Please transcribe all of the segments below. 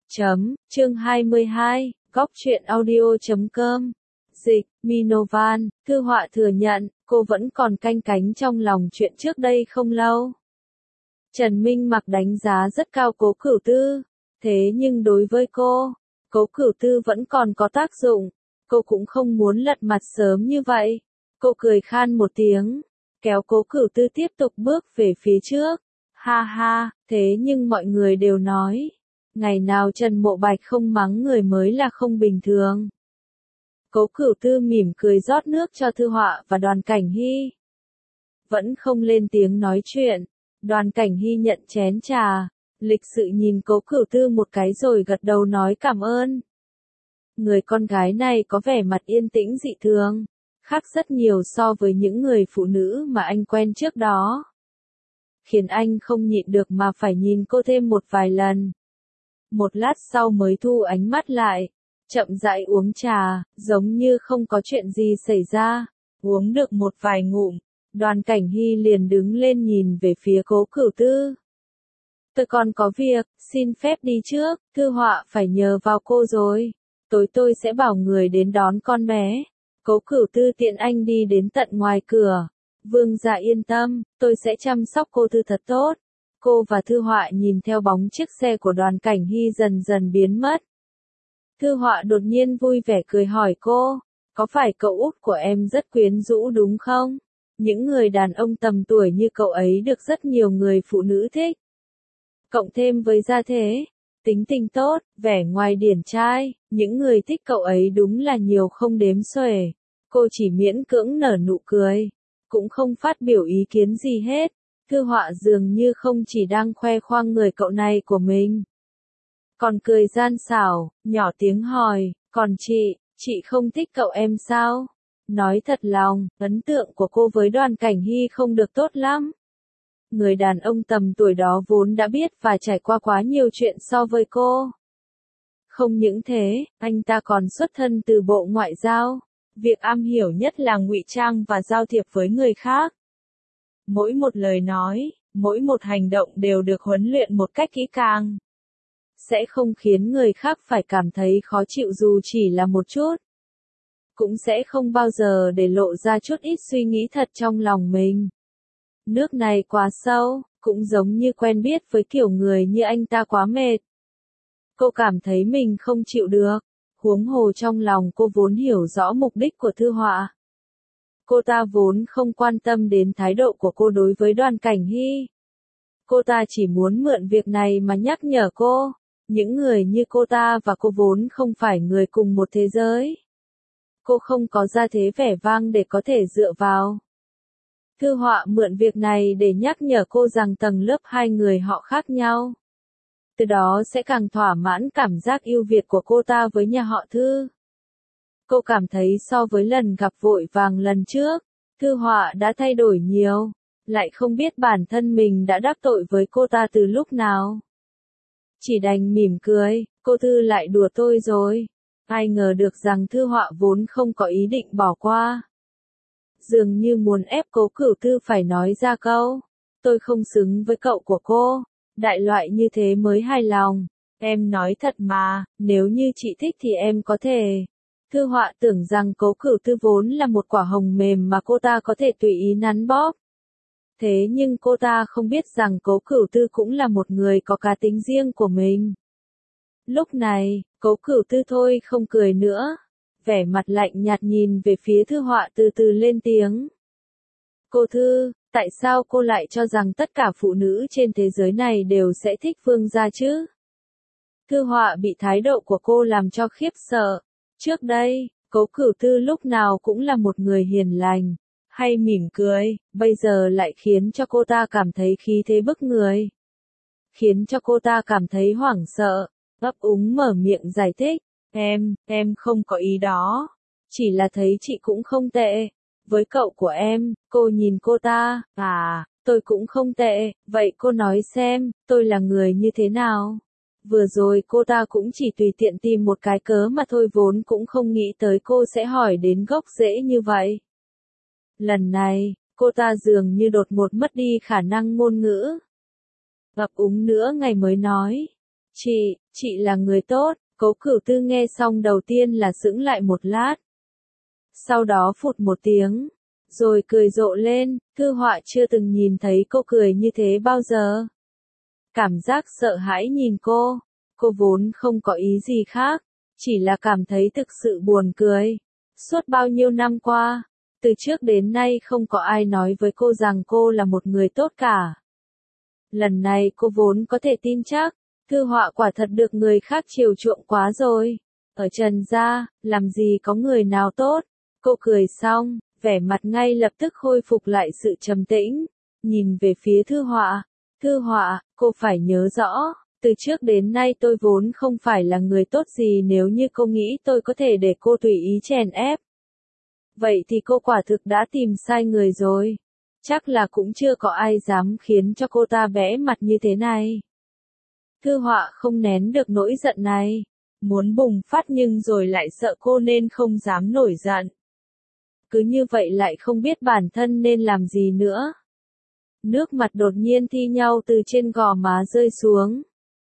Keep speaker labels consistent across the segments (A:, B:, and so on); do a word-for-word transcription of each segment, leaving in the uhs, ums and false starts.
A: Chấm, chương hai mươi hai, góc truyện audio chấm com. Dịch, Minovan, Thư Họa thừa nhận, cô vẫn còn canh cánh trong lòng chuyện trước đây không lâu. Trần Minh Mặc đánh giá rất cao Cố Cửu Tư, thế nhưng đối với cô, Cố Cửu Tư vẫn còn có tác dụng, cô cũng không muốn lật mặt sớm như vậy. Cô cười khan một tiếng, kéo Cố Cửu Tư tiếp tục bước về phía trước. Ha ha, thế nhưng mọi người đều nói, ngày nào Trần Mộ Bạch không mắng người mới là không bình thường. Cố Cửu Tư mỉm cười rót nước cho Thư Họa và Đoàn Cảnh Hy. Vẫn không lên tiếng nói chuyện, Đoàn Cảnh Hy nhận chén trà, lịch sự nhìn Cố Cửu Tư một cái rồi gật đầu nói cảm ơn. Người con gái này có vẻ mặt yên tĩnh dị thường, khác rất nhiều so với những người phụ nữ mà anh quen trước đó. Khiến anh không nhịn được mà phải nhìn cô thêm một vài lần. Một lát sau mới thu ánh mắt lại, chậm rãi uống trà, giống như không có chuyện gì xảy ra. Uống được một vài ngụm, Đoàn Cảnh Hy liền đứng lên nhìn về phía Cố Cửu Tư. Tôi còn có việc, xin phép đi trước, Thư Họa phải nhờ vào cô rồi. Tối tôi sẽ bảo người đến đón con bé. Cố Cửu Tư tiện anh đi đến tận ngoài cửa. Vương gia yên tâm, tôi sẽ chăm sóc cô Tư thật tốt. Cô và Thư Họa nhìn theo bóng chiếc xe của Đoàn Cảnh Hy dần dần biến mất. Thư Họa đột nhiên vui vẻ cười hỏi cô, có phải cậu út của em rất quyến rũ đúng không? Những người đàn ông tầm tuổi như cậu ấy được rất nhiều người phụ nữ thích. Cộng thêm với gia thế, tính tình tốt, vẻ ngoài điển trai, những người thích cậu ấy đúng là nhiều không đếm xuể. Cô chỉ miễn cưỡng nở nụ cười, cũng không phát biểu ý kiến gì hết. Thư Họa dường như không chỉ đang khoe khoang người cậu này của mình, còn cười gian xảo, nhỏ tiếng hỏi, còn chị, chị không thích cậu em sao? Nói thật lòng, ấn tượng của cô với Đoàn Cảnh Hy không được tốt lắm. Người đàn ông tầm tuổi đó vốn đã biết và trải qua quá nhiều chuyện so với cô. Không những thế, anh ta còn xuất thân từ Bộ Ngoại giao, việc am hiểu nhất là ngụy trang và giao thiệp với người khác. Mỗi một lời nói, mỗi một hành động đều được huấn luyện một cách kỹ càng. Sẽ không khiến người khác phải cảm thấy khó chịu dù chỉ là một chút. Cũng sẽ không bao giờ để lộ ra chút ít suy nghĩ thật trong lòng mình. Nước này quá sâu, cũng giống như quen biết với kiểu người như anh ta quá mệt. Cô cảm thấy mình không chịu được, huống hồ trong lòng cô vốn hiểu rõ mục đích của Thư Họa. Cô ta vốn không quan tâm đến thái độ của cô đối với Đoàn Cảnh Hy. Cô ta chỉ muốn mượn việc này mà nhắc nhở cô, những người như cô ta và cô vốn không phải người cùng một thế giới. Cô không có gia thế vẻ vang để có thể dựa vào. Thư Họa mượn việc này để nhắc nhở cô rằng tầng lớp hai người họ khác nhau. Từ đó sẽ càng thỏa mãn cảm giác ưu việt của cô ta với nhà họ Thư. Cô cảm thấy so với lần gặp vội vàng lần trước, Thư Họa đã thay đổi nhiều, lại không biết bản thân mình đã đắc tội với cô ta từ lúc nào. Chỉ đành mỉm cười, cô Thư lại đùa tôi rồi. Ai ngờ được rằng Thư Họa vốn không có ý định bỏ qua. Dường như muốn ép Cố Cửu Tư phải nói ra câu, tôi không xứng với cậu của cô, đại loại như thế mới hài lòng. Em nói thật mà, nếu như chị thích thì em có thể. Thư Họa tưởng rằng Cố Cửu Tư vốn là một quả hồng mềm mà cô ta có thể tùy ý nắn bóp. Thế nhưng cô ta không biết rằng Cố Cửu Tư cũng là một người có cá tính riêng của mình. Lúc này, Cố Cửu Tư thôi không cười nữa, vẻ mặt lạnh nhạt nhìn về phía Thư Họa từ từ lên tiếng. Cô Thư, tại sao cô lại cho rằng tất cả phụ nữ trên thế giới này đều sẽ thích Vương gia chứ? Thư Họa bị thái độ của cô làm cho khiếp sợ. Trước đây, Cố Cửu Tư lúc nào cũng là một người hiền lành, hay mỉm cười, bây giờ lại khiến cho cô ta cảm thấy khí thế bức người. Khiến cho cô ta cảm thấy hoảng sợ, ấp úng mở miệng giải thích, em, em không có ý đó, chỉ là thấy chị cũng không tệ. Với cậu của em, cô nhìn cô ta, à, tôi cũng không tệ, vậy cô nói xem, tôi là người như thế nào? Vừa rồi cô ta cũng chỉ tùy tiện tìm một cái cớ mà thôi vốn cũng không nghĩ tới cô sẽ hỏi đến gốc rễ như vậy. Lần này, cô ta dường như đột ngột mất đi khả năng ngôn ngữ. Ấp úng nữa ngày mới nói, chị, Chị là người tốt, Cố Cửu Tư nghe xong đầu tiên là sững lại một lát. Sau đó phụt một tiếng, rồi cười rộ lên, Thư Họa chưa từng nhìn thấy cô cười như thế bao giờ. Cảm giác sợ hãi nhìn cô, cô vốn không có ý gì khác, chỉ là cảm thấy thực sự buồn cười. Suốt bao nhiêu năm qua, từ trước đến nay không có ai nói với cô rằng cô là một người tốt cả. Lần này cô vốn có thể tin chắc, Thư Họa quả thật được người khác chiều chuộng quá rồi. Ở Trần gia, làm gì có người nào tốt. Cô cười xong, vẻ mặt ngay lập tức khôi phục lại sự trầm tĩnh, nhìn về phía Thư Họa. Thư Họa, cô phải nhớ rõ, từ trước đến nay tôi vốn không phải là người tốt gì nếu như cô nghĩ tôi có thể để cô tùy ý chèn ép. Vậy thì cô quả thực đã tìm sai người rồi. Chắc là cũng chưa có ai dám khiến cho cô ta bẽ mặt như thế này. Thư Họa không nén được nỗi giận này, muốn bùng phát nhưng rồi lại sợ cô nên không dám nổi giận. Cứ như vậy lại không biết bản thân nên làm gì nữa. Nước mặt đột nhiên thi nhau từ trên gò má rơi xuống.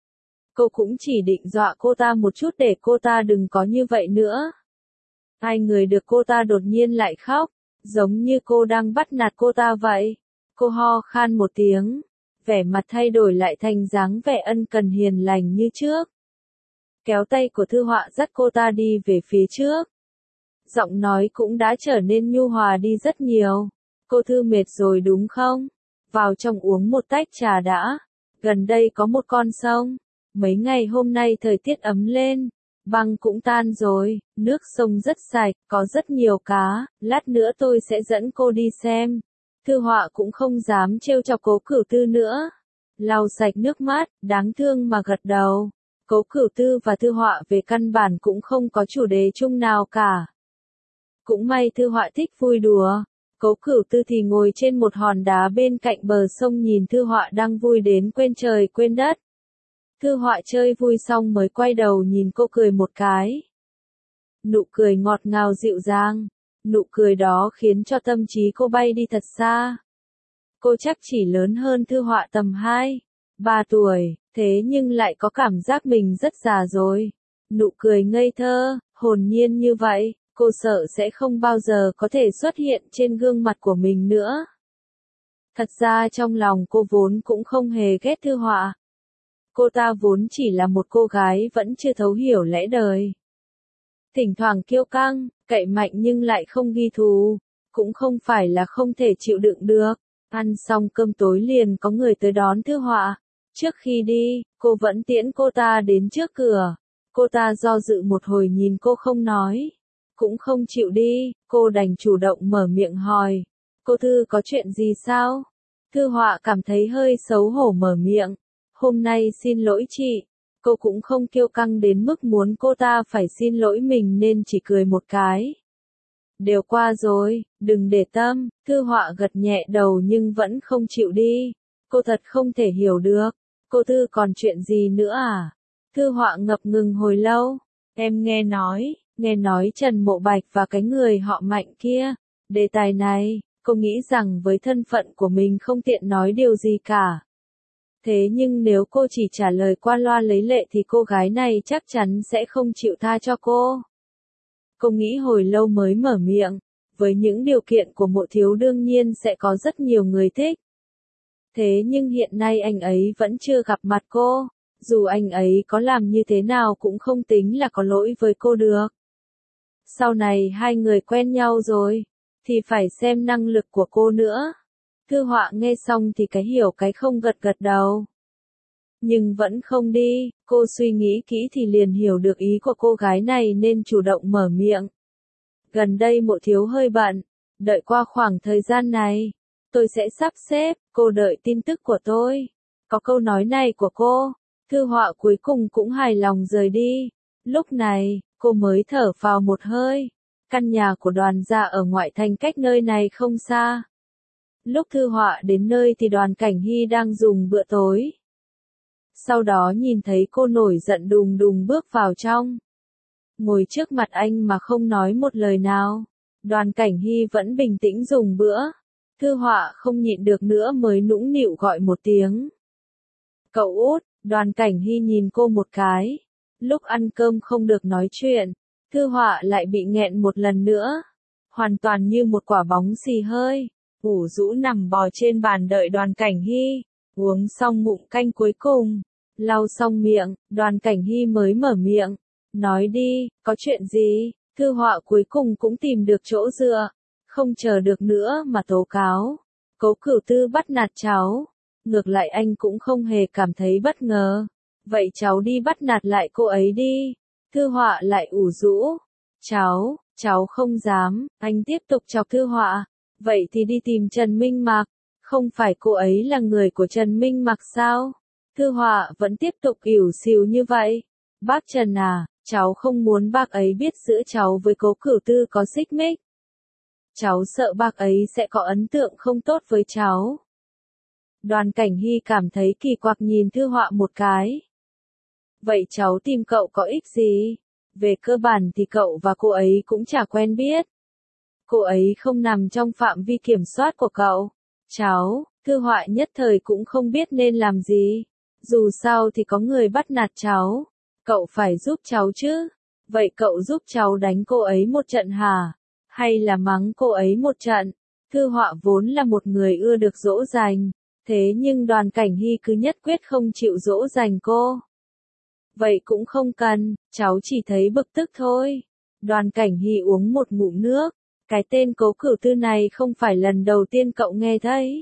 A: Cô cũng chỉ định dọa cô ta một chút để cô ta đừng có như vậy nữa. Hai người được cô ta đột nhiên lại khóc, giống như cô đang bắt nạt cô ta vậy. Cô ho khan một tiếng, vẻ mặt thay đổi lại thành dáng vẻ ân cần hiền lành như trước. Kéo tay của Thư Họa dắt cô ta đi về phía trước. Giọng nói cũng đã trở nên nhu hòa đi rất nhiều. Cô Thư mệt rồi đúng không? Vào trong uống một tách trà đã. Gần đây có một con sông. Mấy ngày hôm nay thời tiết ấm lên. Băng cũng tan rồi, nước sông rất sạch, có rất nhiều cá, lát nữa tôi sẽ dẫn cô đi xem. Thư Họa cũng không dám trêu chọc Cố Cửu Tư nữa. Lau sạch nước mắt, đáng thương mà gật đầu. Cố Cửu Tư và Thư Họa về căn bản cũng không có chủ đề chung nào cả. Cũng may Thư Họa thích vui đùa. Cố Cửu Tư thì ngồi trên một hòn đá bên cạnh bờ sông nhìn Thư Họa đang vui đến quên trời quên đất. Thư Họa chơi vui xong mới quay đầu nhìn cô cười một cái. Nụ cười ngọt ngào dịu dàng. Nụ cười đó khiến cho tâm trí cô bay đi thật xa. Cô chắc chỉ lớn hơn Thư Họa tầm hai, ba tuổi, thế nhưng lại có cảm giác mình rất già rồi. Nụ cười ngây thơ, hồn nhiên như vậy, cô sợ sẽ không bao giờ có thể xuất hiện trên gương mặt của mình nữa. Thật ra trong lòng cô vốn cũng không hề ghét Thư Họa. Cô ta vốn chỉ là một cô gái vẫn chưa thấu hiểu lẽ đời. Thỉnh thoảng kiêu căng, cậy mạnh nhưng lại không ghi thù, cũng không phải là không thể chịu đựng được. Ăn xong cơm tối liền có người tới đón Thư Họa. Trước khi đi, cô vẫn tiễn cô ta đến trước cửa. Cô ta do dự một hồi nhìn cô không nói, cũng không chịu đi, cô đành chủ động mở miệng hỏi. Cô Thư có chuyện gì sao? Thư Họa cảm thấy hơi xấu hổ mở miệng. Hôm nay xin lỗi chị. Cô cũng không kiêu căng đến mức muốn cô ta phải xin lỗi mình nên chỉ cười một cái. Đều qua rồi, đừng để tâm. Thư Họa gật nhẹ đầu nhưng vẫn không chịu đi. Cô thật không thể hiểu được. Cô Thư còn chuyện gì nữa à? Thư Họa ngập ngừng hồi lâu. Em nghe nói, nghe nói Trần Mộ Bạch và cái người họ Mạnh kia. Đề tài này, cô nghĩ rằng với thân phận của mình không tiện nói điều gì cả. Thế nhưng nếu cô chỉ trả lời qua loa lấy lệ thì cô gái này chắc chắn sẽ không chịu tha cho cô. Cô nghĩ hồi lâu mới mở miệng. Với những điều kiện của Mộ Thiếu đương nhiên sẽ có rất nhiều người thích. Thế nhưng hiện nay anh ấy vẫn chưa gặp mặt cô. Dù anh ấy có làm như thế nào cũng không tính là có lỗi với cô được. Sau này hai người quen nhau rồi, thì phải xem năng lực của cô nữa. Thư Họa nghe xong thì cái hiểu cái không gật gật đầu. Nhưng vẫn không đi, cô suy nghĩ kỹ thì liền hiểu được ý của cô gái này nên chủ động mở miệng. Gần đây Mộ Thiếu hơi bận, đợi qua khoảng thời gian này, tôi sẽ sắp xếp, cô đợi tin tức của tôi. Có câu nói này của cô, Thư Họa cuối cùng cũng hài lòng rời đi. Lúc này, cô mới thở phào một hơi. Căn nhà của Đoàn gia ở ngoại thành cách nơi này không xa. Lúc Thư Họa đến nơi thì Đoàn Cảnh Hy đang dùng bữa tối. Sau đó nhìn thấy cô nổi giận đùng đùng bước vào trong. Ngồi trước mặt anh mà không nói một lời nào. Đoàn Cảnh Hy vẫn bình tĩnh dùng bữa. Thư Họa không nhịn được nữa mới nũng nịu gọi một tiếng. Cậu út, Đoàn Cảnh Hy nhìn cô một cái. Lúc ăn cơm không được nói chuyện, Thư Họa lại bị nghẹn một lần nữa. Hoàn toàn như một quả bóng xì hơi, ủ rũ nằm bò trên bàn đợi Đoàn Cảnh Hy. Uống xong ngụm canh cuối cùng, lau xong miệng, Đoàn Cảnh Hy mới mở miệng. Nói đi, có chuyện gì? Thư Họa cuối cùng cũng tìm được chỗ dựa. Không chờ được nữa mà tố cáo. Cố Cửu Tư bắt nạt cháu. Ngược lại anh cũng không hề cảm thấy bất ngờ. Vậy cháu đi bắt nạt lại cô ấy đi. Thư Họa lại ủ rũ. Cháu, cháu không dám. Anh tiếp tục chọc Thư Họa. Vậy thì đi tìm Trần Minh Mặc. Không phải cô ấy là người của Trần Minh Mặc sao? Thư Họa vẫn tiếp tục ỉu xìu như vậy. Bác Trần à, cháu không muốn bác ấy biết giữa cháu với Cố Cửu Tư có xích mích. Cháu sợ bác ấy sẽ có ấn tượng không tốt với cháu. Đoàn Cảnh Hy cảm thấy kỳ quặc nhìn Thư Họa một cái. Vậy cháu tìm cậu có ích gì? Về cơ bản thì cậu và cô ấy cũng chả quen biết. Cô ấy không nằm trong phạm vi kiểm soát của cậu. Cháu, Thư Họa nhất thời cũng không biết nên làm gì. Dù sao thì có người bắt nạt cháu. Cậu phải giúp cháu chứ. Vậy cậu giúp cháu đánh cô ấy một trận hả? Hay là mắng cô ấy một trận? Thư Họa vốn là một người ưa được dỗ dành. Thế nhưng Đoàn Cảnh Hy cứ nhất quyết không chịu dỗ dành cô. Vậy cũng không cần, cháu chỉ thấy bực tức thôi. Đoàn Cảnh Hy uống một ngụm nước. Cái tên Cố Cửu Tư này không phải lần đầu tiên cậu nghe thấy.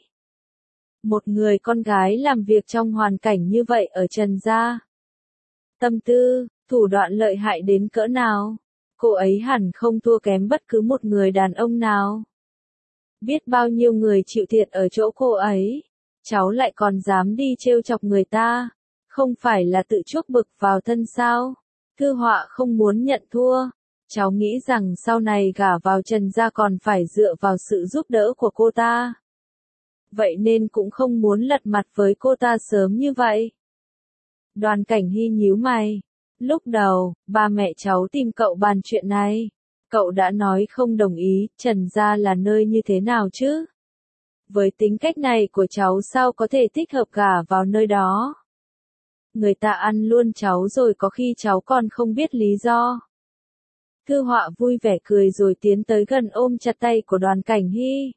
A: Một người con gái làm việc trong hoàn cảnh như vậy ở Trần gia. Tâm tư, thủ đoạn lợi hại đến cỡ nào. Cô ấy hẳn không thua kém bất cứ một người đàn ông nào. Biết bao nhiêu người chịu thiệt ở chỗ cô ấy. Cháu lại còn dám đi trêu chọc người ta. Không phải là tự chuốc bực vào thân sao? Thư Họa không muốn nhận thua. Cháu nghĩ rằng sau này gả vào Trần gia còn phải dựa vào sự giúp đỡ của cô ta. Vậy nên cũng không muốn lật mặt với cô ta sớm như vậy. Đoàn Cảnh Hy nhíu mày. Lúc đầu, ba mẹ cháu tìm cậu bàn chuyện này. Cậu đã nói không đồng ý, Trần gia là nơi như thế nào chứ? Với tính cách này của cháu sao có thể thích hợp gả vào nơi đó? Người ta ăn luôn cháu rồi có khi cháu còn không biết lý do. Thư Họa vui vẻ cười rồi tiến tới gần ôm chặt tay của Đoàn Cảnh Hy.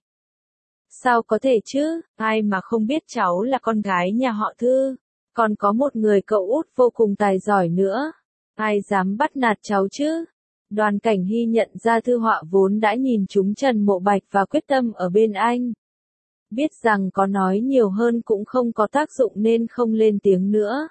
A: Sao có thể chứ, ai mà không biết cháu là con gái nhà họ Thư. Còn có một người cậu út vô cùng tài giỏi nữa. Ai dám bắt nạt cháu chứ? Đoàn Cảnh Hy nhận ra Thư Họa vốn đã nhìn trúng Trần Mộ Bạch và quyết tâm ở bên anh. Biết rằng có nói nhiều hơn cũng không có tác dụng nên không lên tiếng nữa.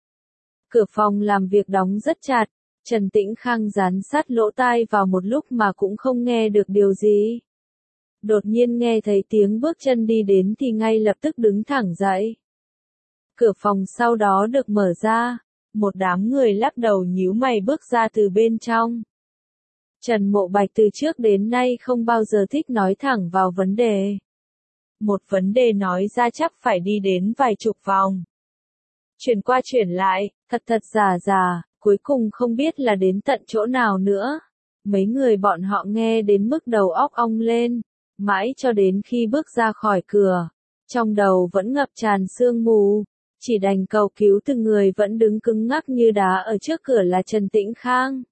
A: Cửa phòng làm việc đóng rất chặt. Trần Tĩnh Khang dán sát lỗ tai vào một lúc mà cũng không nghe được điều gì. Đột nhiên nghe thấy tiếng bước chân đi đến thì ngay lập tức đứng thẳng dậy. Cửa phòng sau đó được mở ra. Một đám người lắc đầu nhíu mày bước ra từ bên trong. Trần Mộ Bạch từ trước đến nay không bao giờ thích nói thẳng vào vấn đề. Một vấn đề nói ra chắc phải đi đến vài chục vòng. Chuyển qua chuyển lại, thật thật giả giả, cuối cùng không biết là đến tận chỗ nào nữa. Mấy người bọn họ nghe đến mức đầu óc ong lên, mãi cho đến khi bước ra khỏi cửa. Trong đầu vẫn ngập tràn sương mù, chỉ đành cầu cứu từng người vẫn đứng cứng ngắc như đá ở trước cửa là Trần Tĩnh Khang.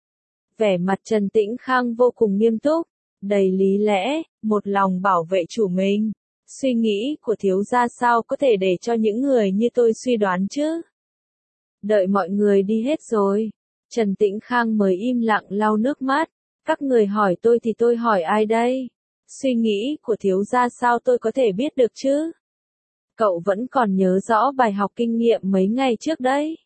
A: Vẻ mặt Trần Tĩnh Khang vô cùng nghiêm túc, đầy lý lẽ, một lòng bảo vệ chủ mình. Suy nghĩ của thiếu gia sao có thể để cho những người như tôi suy đoán chứ? Đợi mọi người đi hết rồi, Trần Tĩnh Khang mới im lặng lau nước mắt. Các người hỏi tôi thì tôi hỏi ai đây? Suy nghĩ của thiếu gia sao tôi có thể biết được chứ? Cậu vẫn còn nhớ rõ bài học kinh nghiệm mấy ngày trước đấy.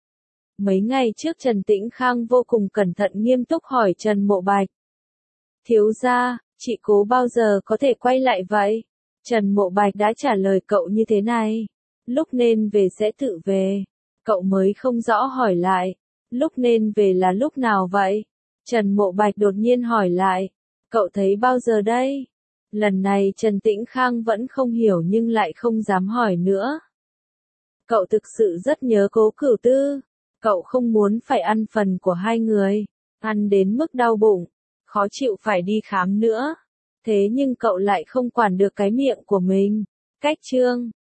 A: Mấy ngày trước Trần Tĩnh Khang vô cùng cẩn thận nghiêm túc hỏi Trần Mộ Bạch. Thiếu gia, chị Cố bao giờ có thể quay lại vậy? Trần Mộ Bạch đã trả lời cậu như thế này. Lúc nên về sẽ tự về. Cậu mới không rõ hỏi lại. Lúc nên về là lúc nào vậy? Trần Mộ Bạch đột nhiên hỏi lại. Cậu thấy bao giờ đây? Lần này Trần Tĩnh Khang vẫn không hiểu nhưng lại không dám hỏi nữa. Cậu thực sự rất nhớ Cố Cửu Tư. Cậu không muốn phải ăn phần của hai người. Ăn đến mức đau bụng. Khó chịu phải đi khám nữa. Thế nhưng cậu lại không quản được cái miệng của mình. Cách chương